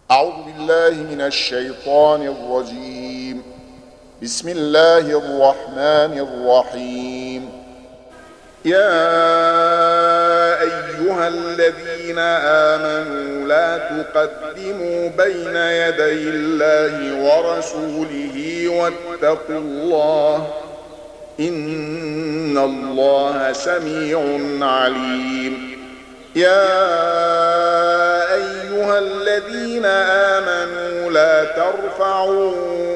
أعوذ بالله من الشيطان الرجيم. بسم الله الرحمن الرحيم. يا أيها الذين آمنوا لا تقدموا بين يدي الله ورسوله واتقوا الله إن الله سميع عليم. يا أيها الذين آمنوا لا ترفعوا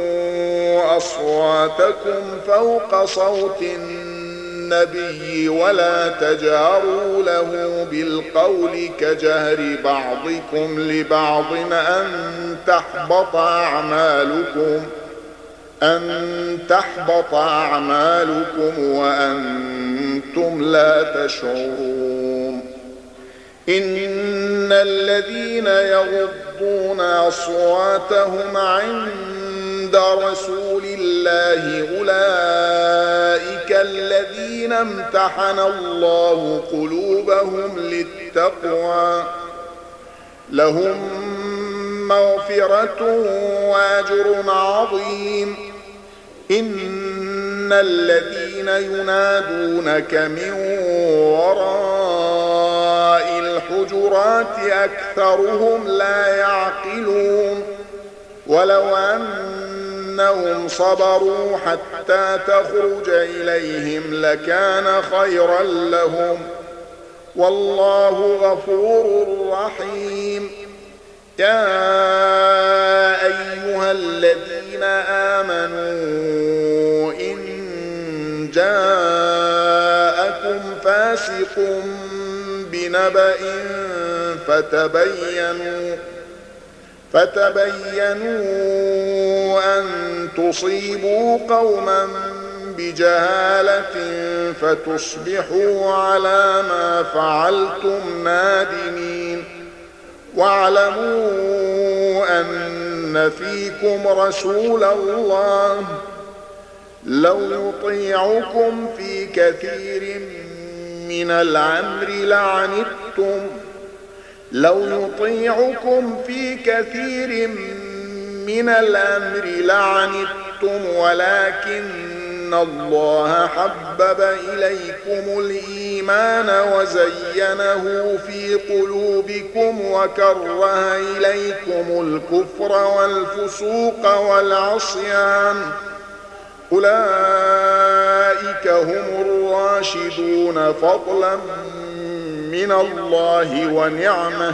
أصواتكم فوق صوت النبي ولا تجهروا له بالقول كجهر بعضكم لبعض أن تحبط أعمالكم وأنتم لا تشعرون. إن الذين يغضون أصواتهم عند رسول الله أولئك الذين امتحن الله قلوبهم للتقوى لهم مغفرة وأجر عظيم. إن الذين ينادونك من وراء الحجرات أكثرهم لا يعقلون. ولو أنهم صبروا حتى تخرج إليهم لكان خيرا لهم والله غفور رحيم. يا أيها الذين آمنوا إن جاءكم فاسق بنبأ فتبينوا أن تصيبوا قوما بجهالة فتصبحوا على ما فعلتم نادمين. واعلموا أن فيكم رسول الله لو يطيعكم في كثير من الأمر لعنتم ولكن الله حبب إليكم الإيمان وزينه في قلوبكم وكره إليكم الكفر والفسوق والعصيان أولئك هم الراشدون فضلا من الله ونعمه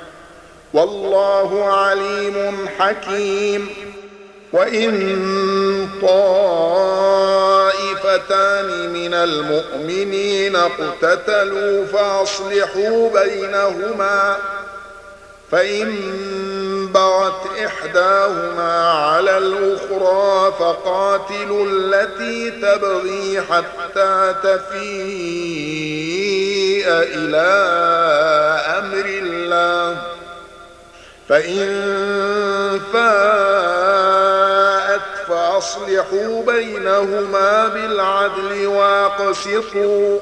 والله عليم حكيم. وإن طائفتان من المؤمنين اقتتلوا فأصلحوا بينهما فإن بغت إحداهما على الأخرى فقاتلوا التي تبغي حتى تفيء إلى أمر الله فإن فاءت فأصلحوا بينهما بالعدل واقسطوا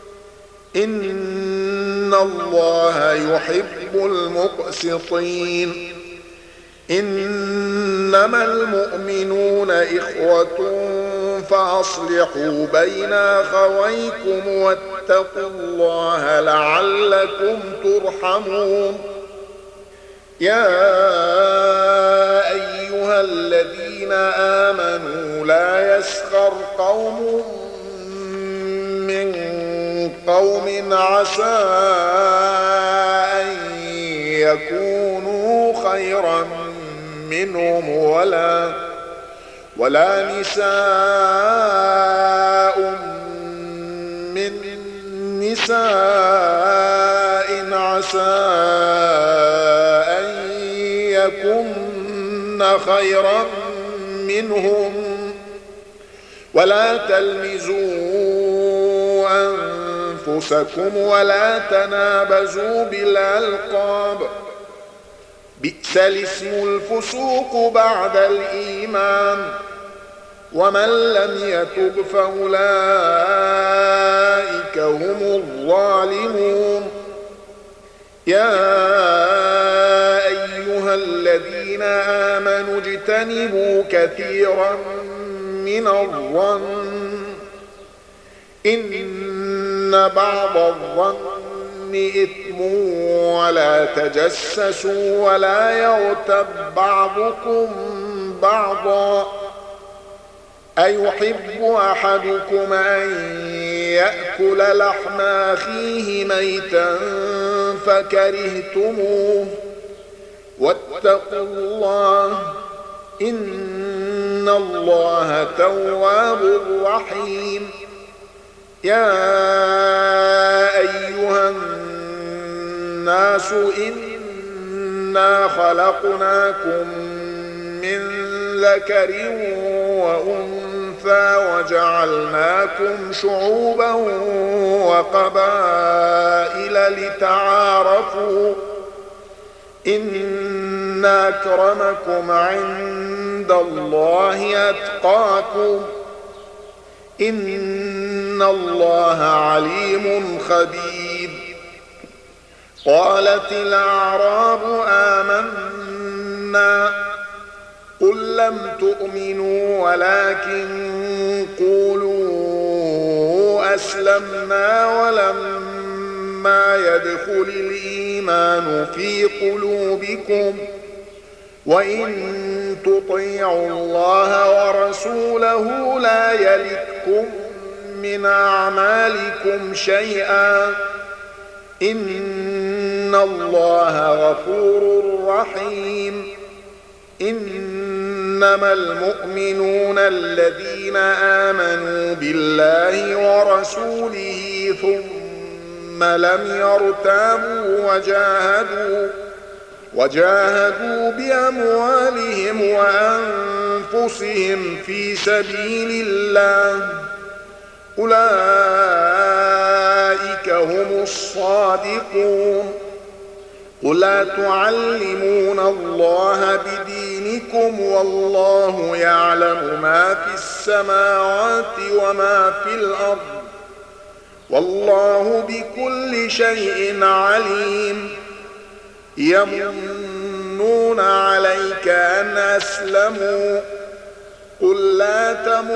إن الله يحب المقسطين. إنما المؤمنون إخوة فأصلحوا بين أخويكم واتقوا الله لعلكم ترحمون. يا أيها الذين آمنوا لا يسخر قوم من قوم عسى أن يكونوا خيرا منهم ولا نساء من نساء عسى أن يكن خيرا منهم ولا تلمزوا أنفسكم ولا تنابزوا بالألقاب بئس الاسم الفسوق بعد الإيمان ومن لم يتب فأولئك هم الظالمون. يا أيها الذين وليجتنبوا كثيرا من الظن إن بعض الظن إثم ولا تجسسوا ولا يغتب بعضكم بعضا أيحب أحدكم أن يأكل لحم أخيه ميتا فكرهتموه واتقوا الله إن الله تواب رحيم يا أيها الناس إنا خلقناكم من ذكر وأنثى وجعلناكم شعوبا وقبائل لتعارفوا إن أكرمكم عند الله أتقاكم إن الله عليم خبير قالت الأعراب آمنا قل لم تؤمنوا ولكن قولوا أسلمنا ولما يدخل الإيمان في قلوبكم وإن تطيعوا الله ورسوله لا يلتكم من أعمالكم شيئا إن الله غفور رحيم إنما المؤمنون الذين آمنوا بالله ورسوله ثم لم يرتابوا وجاهدوا بأموالهم وأنفسهم في سبيل الله أولئك هم الصادقون قل أتعلمون الله بدينكم والله يعلم ما في السماوات وما في الأرض والله بكل شيء عليم يمنون عليك أن أسلموا قل لا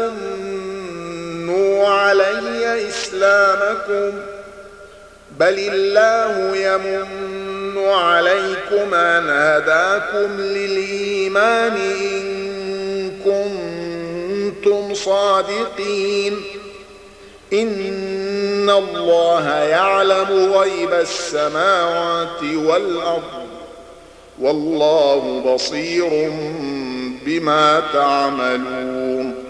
تمنوا علي إسلامكم بل الله يمن عليكم أن هداكم للإيمان إن كنتم صادقين إن الله يعلم غيب السماوات والأرض والله بصير بما تعملون